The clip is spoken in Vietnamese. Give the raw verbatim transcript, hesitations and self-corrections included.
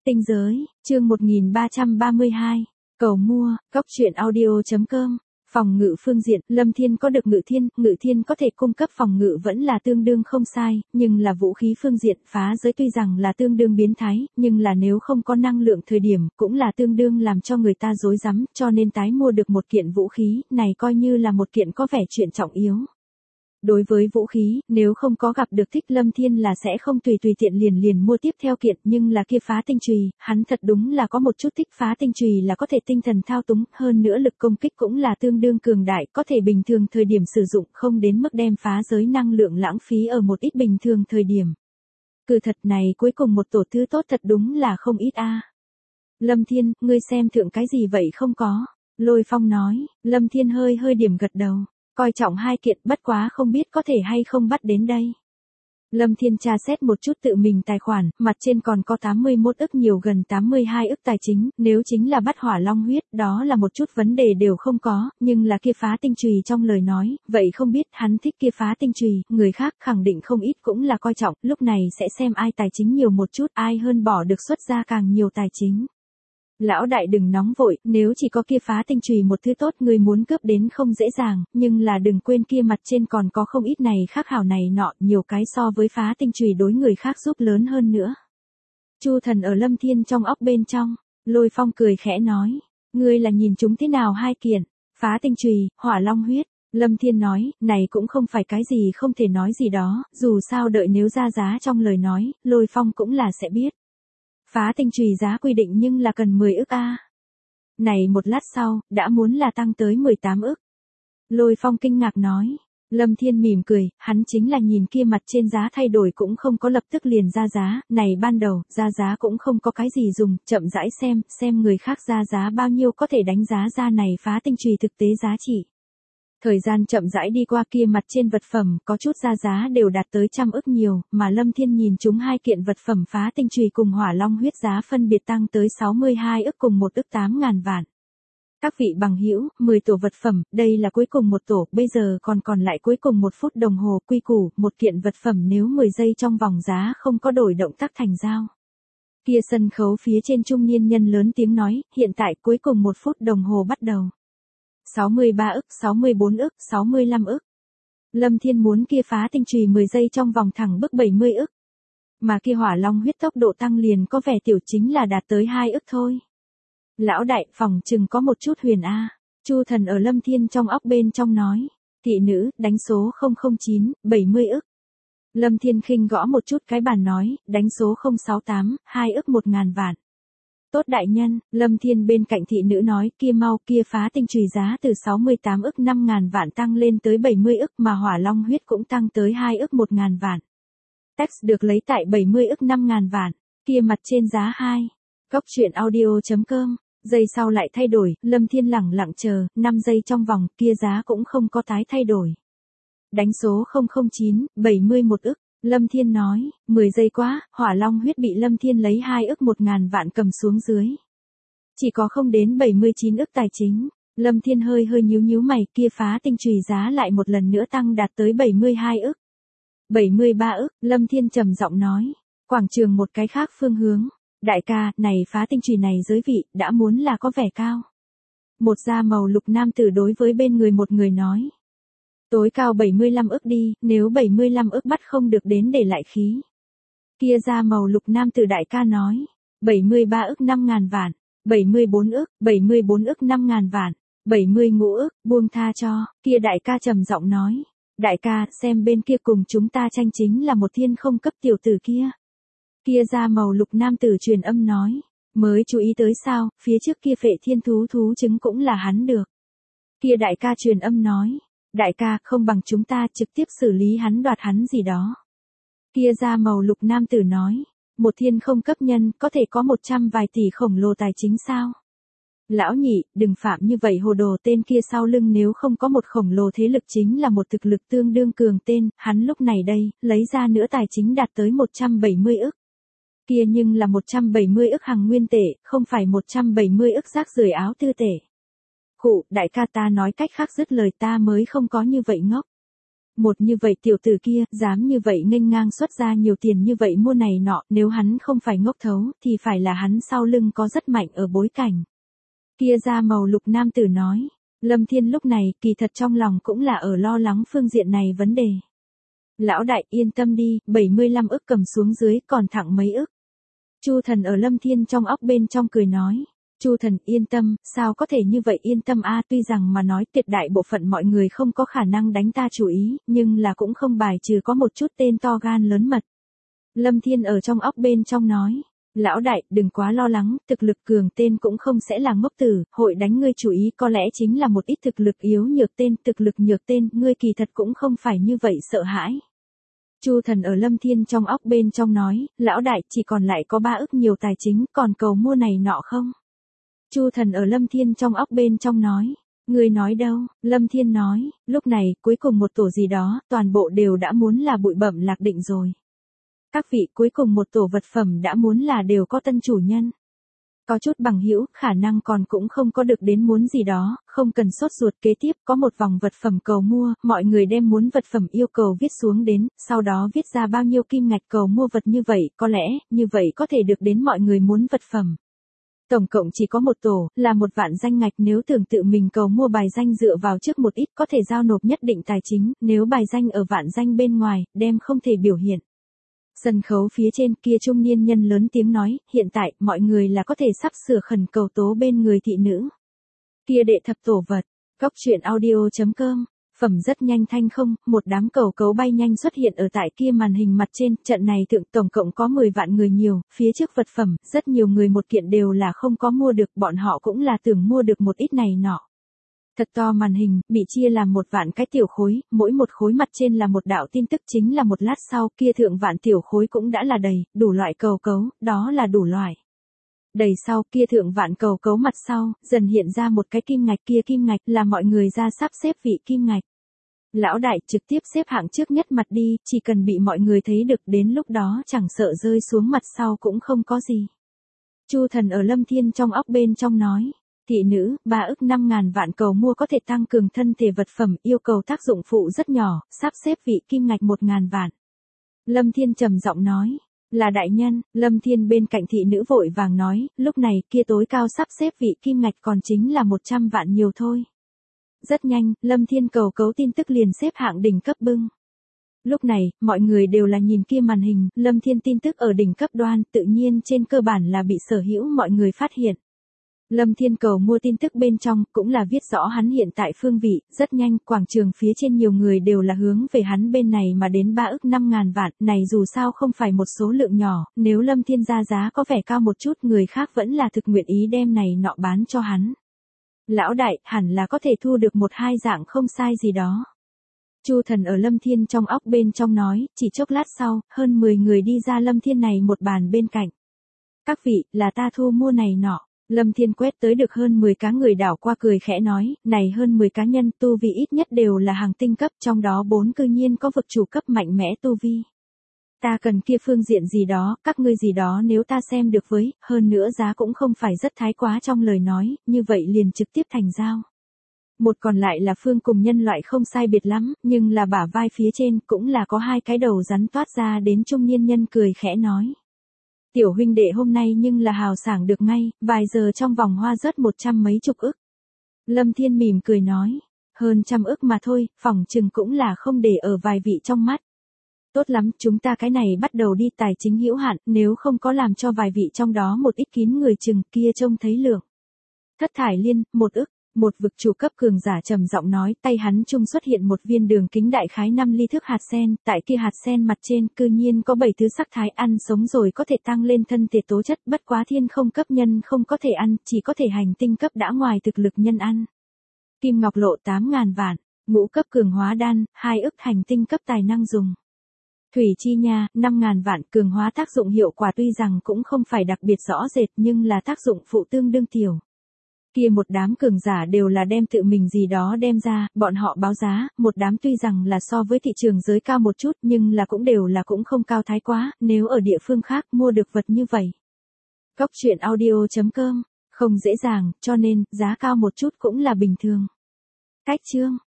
Tinh giới, chương một nghìn ba trăm ba mươi hai. Cầu mua, góc truyện audio chấm com. Phòng ngự phương diện, Lâm Thiên có được ngự thiên, ngự thiên có thể cung cấp phòng ngự vẫn là tương đương không sai, nhưng là vũ khí phương diện phá giới tuy rằng là tương đương biến thái, nhưng là nếu không có năng lượng thời điểm, cũng là tương đương làm cho người ta rối rắm, cho nên tái mua được một kiện vũ khí, này coi như là một kiện có vẻ chuyện trọng yếu. Đối với vũ khí, nếu không có gặp được thích Lâm Thiên là sẽ không tùy tùy tiện liền liền mua tiếp theo kiện, nhưng là kia phá tinh chùy, hắn thật đúng là có một chút thích phá tinh chùy là có thể tinh thần thao túng, hơn nữa lực công kích cũng là tương đương cường đại, có thể bình thường thời điểm sử dụng không đến mức đem phá giới năng lượng lãng phí ở một ít bình thường thời điểm. Cứ thật này cuối cùng một tổ thứ tốt thật đúng là không ít a. Lâm Thiên, ngươi xem thượng cái gì vậy không có? Lôi Phong nói. Lâm Thiên hơi hơi điểm gật đầu. Coi trọng hai kiện, bất quá không biết có thể hay không bắt đến đây. Lâm Thiên tra xét một chút tự mình tài khoản, mặt trên còn có tám mươi mốt ức nhiều gần tám mươi hai ức tài chính, nếu chính là bắt hỏa long huyết, đó là một chút vấn đề đều không có, nhưng là kia phá tinh chùy trong lời nói, vậy không biết hắn thích kia phá tinh chùy, người khác khẳng định không ít cũng là coi trọng, lúc này sẽ xem ai tài chính nhiều một chút, ai hơn bỏ được xuất ra càng nhiều tài chính. Lão đại đừng nóng vội, nếu chỉ có kia phá tinh chùy một thứ tốt người muốn cướp đến không dễ dàng, nhưng là đừng quên kia mặt trên còn có không ít này khác hảo này nọ, nhiều cái so với phá tinh chùy đối người khác giúp lớn hơn nữa. Chu Thần ở Lâm Thiên trong óc bên trong, Lôi Phong cười khẽ nói, ngươi là nhìn chúng thế nào hai kiện, phá tinh chùy, hỏa long huyết. Lâm Thiên nói, này cũng không phải cái gì không thể nói gì đó, dù sao đợi nếu ra giá trong lời nói, Lôi Phong cũng là sẽ biết. Phá tinh chùy giá quy định nhưng là cần mười ức a. Này một lát sau, đã muốn là tăng tới mười tám ức. Lôi Phong kinh ngạc nói. Lâm Thiên mỉm cười, hắn chính là nhìn kia mặt trên giá thay đổi cũng không có lập tức liền ra giá, này ban đầu, ra giá cũng không có cái gì dùng, chậm rãi xem, xem người khác ra giá bao nhiêu có thể đánh giá ra này phá tinh chùy thực tế giá trị. Thời gian chậm rãi đi qua kia mặt trên vật phẩm có chút ra giá đều đạt tới trăm ức nhiều, mà Lâm Thiên nhìn chúng hai kiện vật phẩm phá tinh chùy cùng hỏa long huyết giá phân biệt tăng tới sáu mươi hai ức cùng một ức tám ngàn vạn. Các vị bằng hữu, mười tổ vật phẩm, đây là cuối cùng một tổ, bây giờ còn còn lại cuối cùng một phút đồng hồ quy củ, một kiện vật phẩm nếu mười giây trong vòng giá không có đổi động tác thành giao. Kia sân khấu phía trên trung niên nhân lớn tiếng nói, hiện tại cuối cùng một phút đồng hồ bắt đầu. sáu mươi ba ức, sáu mươi bốn ức, sáu mươi lăm ức. Lâm Thiên muốn kia phá tinh chùy mười giây trong vòng thẳng bức bảy mươi ức. Mà kia hỏa long huyết tốc độ tăng liền có vẻ tiểu chính là đạt tới hai ức thôi. Lão đại, phòng chừng có một chút huyền a. Chu Thần ở Lâm Thiên trong óc bên trong nói, thị nữ, đánh số không không chín, bảy mươi ức. Lâm Thiên khinh gõ một chút cái bàn nói, đánh số không sáu tám, hai ức một ngàn vạn. Tốt đại nhân, Lâm Thiên bên cạnh thị nữ nói, kia mau, kia phá tinh chùy giá từ sáu mươi tám ức năm ngàn vạn tăng lên tới bảy mươi ức mà hỏa long huyết cũng tăng tới hai ức một ngàn vạn. Text được lấy tại bảy mươi ức năm ngàn vạn, kia mặt trên giá hai. Góc truyện audio chấm com, giây sau lại thay đổi, Lâm Thiên lẳng lặng chờ, năm giây trong vòng, kia giá cũng không có tái thay đổi. Đánh số không không chín, bảy mươi mốt ức. Lâm Thiên nói, mười giây quá, hỏa long huyết bị Lâm Thiên lấy hai ức một ngàn vạn cầm xuống dưới. Chỉ có không đến bảy mươi chín ức tài chính. Lâm Thiên hơi hơi nhíu nhíu mày, kia phá tinh chùy giá lại một lần nữa tăng đạt tới bảy mươi hai ức. bảy mươi ba ức, Lâm Thiên trầm giọng nói. Quảng trường một cái khác phương hướng. Đại ca, này phá tinh chùy này giới vị, đã muốn là có vẻ cao. Một da màu lục nam tử đối với bên người một người nói. Tối cao bảy mươi lăm ức đi, nếu bảy mươi lăm ức bắt không được đến để lại khí. Kia ra màu lục nam tử đại ca nói, bảy mươi ba ức năm ngàn vạn, bảy mươi bốn ức, bảy mươi bốn ức năm ngàn vạn, bảy mươi ngũ ức, buông tha cho, kia đại ca trầm giọng nói, đại ca, xem bên kia cùng chúng ta tranh chính là một thiên không cấp tiểu tử kia. Kia ra màu lục nam tử truyền âm nói, mới chú ý tới sao, phía trước kia phệ thiên thú thú trứng cũng là hắn được. Kia đại ca truyền âm nói, đại ca, không bằng chúng ta trực tiếp xử lý hắn đoạt hắn gì đó. Kia ra màu lục nam tử nói, một thiên không cấp nhân, có thể có một trăm vài tỷ khổng lồ tài chính sao? Lão nhị, đừng phạm như vậy hồ đồ, tên kia sau lưng nếu không có một khổng lồ thế lực chính là một thực lực tương đương cường tên, hắn lúc này đây, lấy ra nữa tài chính đạt tới một trăm bảy mươi ức. Kia nhưng là một trăm bảy mươi ức hàng nguyên tệ, không phải một trăm bảy mươi ức rác rưởi áo tư tệ. Khụ, đại ca ta nói cách khác dứt lời ta mới không có như vậy ngốc. Một như vậy tiểu tử kia, dám như vậy nghênh ngang xuất ra nhiều tiền như vậy mua này nọ, nếu hắn không phải ngốc thấu, thì phải là hắn sau lưng có rất mạnh ở bối cảnh. Kia da màu lục nam tử nói. Lâm Thiên lúc này, kỳ thật trong lòng cũng là ở lo lắng phương diện này vấn đề. Lão đại yên tâm đi, bảy mươi lăm ức cầm xuống dưới còn thẳng mấy ức. Chu Thần ở Lâm Thiên trong óc bên trong cười nói. Chu Thần yên tâm, sao có thể như vậy yên tâm a tuy rằng mà nói tuyệt đại bộ phận mọi người không có khả năng đánh ta chủ ý, nhưng là cũng không bài trừ có một chút tên to gan lớn mật. Lâm Thiên ở trong óc bên trong nói. Lão đại, đừng quá lo lắng, thực lực cường tên cũng không sẽ là ngốc tử, hội đánh ngươi chủ ý có lẽ chính là một ít thực lực yếu nhược tên, thực lực nhược tên, ngươi kỳ thật cũng không phải như vậy sợ hãi. Chu Thần ở Lâm Thiên trong óc bên trong nói, lão đại, chỉ còn lại có ba ức nhiều tài chính, còn cầu mua này nọ không? Chu Thần ở Lâm Thiên trong óc bên trong nói, ngươi nói đâu? Lâm Thiên nói, lúc này, cuối cùng một tổ gì đó, toàn bộ đều đã muốn là bụi bẩm lạc định rồi. Các vị, cuối cùng một tổ vật phẩm đã muốn là đều có tân chủ nhân. Có chút bằng hữu, khả năng còn cũng không có được đến muốn gì đó, không cần sốt ruột kế tiếp, có một vòng vật phẩm cầu mua, mọi người đem muốn vật phẩm yêu cầu viết xuống đến, sau đó viết ra bao nhiêu kim ngạch cầu mua vật như vậy, có lẽ, như vậy có thể được đến mọi người muốn vật phẩm. Tổng cộng chỉ có một tổ, là một vạn danh ngạch nếu tưởng tự mình cầu mua bài danh dựa vào trước một ít có thể giao nộp nhất định tài chính, nếu bài danh ở vạn danh bên ngoài, đem không thể biểu hiện. Sân khấu phía trên kia trung niên nhân lớn tiếng nói, hiện tại, mọi người là có thể sắp sửa khẩn cầu tố bên người thị nữ. Kia đệ thập tổ vật, góc truyện audio chấm com, phẩm rất nhanh thanh không, một đám cầu cấu bay nhanh xuất hiện ở tại kia màn hình mặt trên, trận này thượng tổng cộng có mười vạn người nhiều, phía trước vật phẩm, rất nhiều người một kiện đều là không có mua được, bọn họ cũng là tưởng mua được một ít này nọ. Thật to màn hình, bị chia làm một vạn cái tiểu khối, mỗi một khối mặt trên là một đạo tin tức chính là một lát sau kia thượng vạn tiểu khối cũng đã là đầy, đủ loại cầu cấu, đó là đủ loại. Đầy sau kia thượng vạn cầu cấu mặt sau, dần hiện ra một cái kim ngạch kia kim ngạch là mọi người ra sắp xếp vị kim ngạch. Lão đại trực tiếp xếp hạng trước nhất mặt đi, chỉ cần bị mọi người thấy được đến lúc đó chẳng sợ rơi xuống mặt sau cũng không có gì. Chu Thần ở Lâm Thiên trong óc bên trong nói. Thị nữ, ba ức năm ngàn vạn cầu mua có thể tăng cường thân thể vật phẩm, yêu cầu tác dụng phụ rất nhỏ, sắp xếp vị kim ngạch một ngàn vạn. Lâm Thiên trầm giọng nói, là đại nhân, Lâm Thiên bên cạnh thị nữ vội vàng nói, lúc này kia tối cao sắp xếp vị kim ngạch còn chính là một trăm vạn nhiều thôi. Rất nhanh, Lâm Thiên cầu cấu tin tức liền xếp hạng đỉnh cấp bưng. Lúc này, mọi người đều là nhìn kia màn hình, Lâm Thiên tin tức ở đỉnh cấp đoan, tự nhiên trên cơ bản là bị sở hữu mọi người phát hiện. Lâm Thiên cầu mua tin tức bên trong, cũng là viết rõ hắn hiện tại phương vị, rất nhanh, quảng trường phía trên nhiều người đều là hướng về hắn bên này mà đến ba ức năm ngàn vạn, này dù sao không phải một số lượng nhỏ, nếu Lâm Thiên ra giá có vẻ cao một chút, người khác vẫn là thực nguyện ý đem này nọ bán cho hắn. Lão đại, hẳn là có thể thu được một hai dạng không sai gì đó. Chu Thần ở Lâm Thiên trong óc bên trong nói, chỉ chốc lát sau, hơn mười người đi ra Lâm Thiên này một bàn bên cạnh. Các vị, là ta thu mua này nọ. Lâm Thiên quét tới được hơn mười cá người đảo qua cười khẽ nói, này hơn mười cá nhân tu vi ít nhất đều là hàng tinh cấp, trong đó bốn cư nhiên có vực chủ cấp mạnh mẽ tu vi. Ta cần kia phương diện gì đó, các ngươi gì đó nếu ta xem được với, hơn nữa giá cũng không phải rất thái quá trong lời nói, như vậy liền trực tiếp thành giao. Một còn lại là phương cùng nhân loại không sai biệt lắm, nhưng là bả vai phía trên cũng là có hai cái đầu rắn toát ra đến trung niên nhân cười khẽ nói. Tiểu huynh đệ hôm nay nhưng là hào sảng được ngay, vài giờ trong vòng hoa rớt một trăm mấy chục ức. Lâm Thiên mỉm cười nói, hơn trăm ức mà thôi, phỏng chừng cũng là không để ở vài vị trong mắt. Tốt lắm, chúng ta cái này bắt đầu đi tài chính hữu hạn, nếu không có làm cho vài vị trong đó một ít kín người chừng kia trông thấy lượng. Thất thải liên, một ức. Một vực chủ cấp cường giả trầm giọng nói, tay hắn trung xuất hiện một viên đường kính đại khái năm ly thước hạt sen, tại kia hạt sen mặt trên cư nhiên có bảy thứ sắc thái ăn sống rồi có thể tăng lên thân thể tố chất, bất quá thiên không cấp nhân không có thể ăn, chỉ có thể hành tinh cấp đã ngoài thực lực nhân ăn. Kim ngọc lộ tám ngàn vạn, ngũ cấp cường hóa đan, hai ức hành tinh cấp tài năng dùng. Thủy chi nha, năm ngàn vạn, cường hóa tác dụng hiệu quả tuy rằng cũng không phải đặc biệt rõ rệt nhưng là tác dụng phụ tương đương tiểu. Kia một đám cường giả đều là đem tự mình gì đó đem ra, bọn họ báo giá, một đám tuy rằng là so với thị trường giới cao một chút nhưng là cũng đều là cũng không cao thái quá, nếu ở địa phương khác mua được vật như vậy. Góc truyện audio chấm com, không dễ dàng, cho nên, giá cao một chút cũng là bình thường. Cách chương.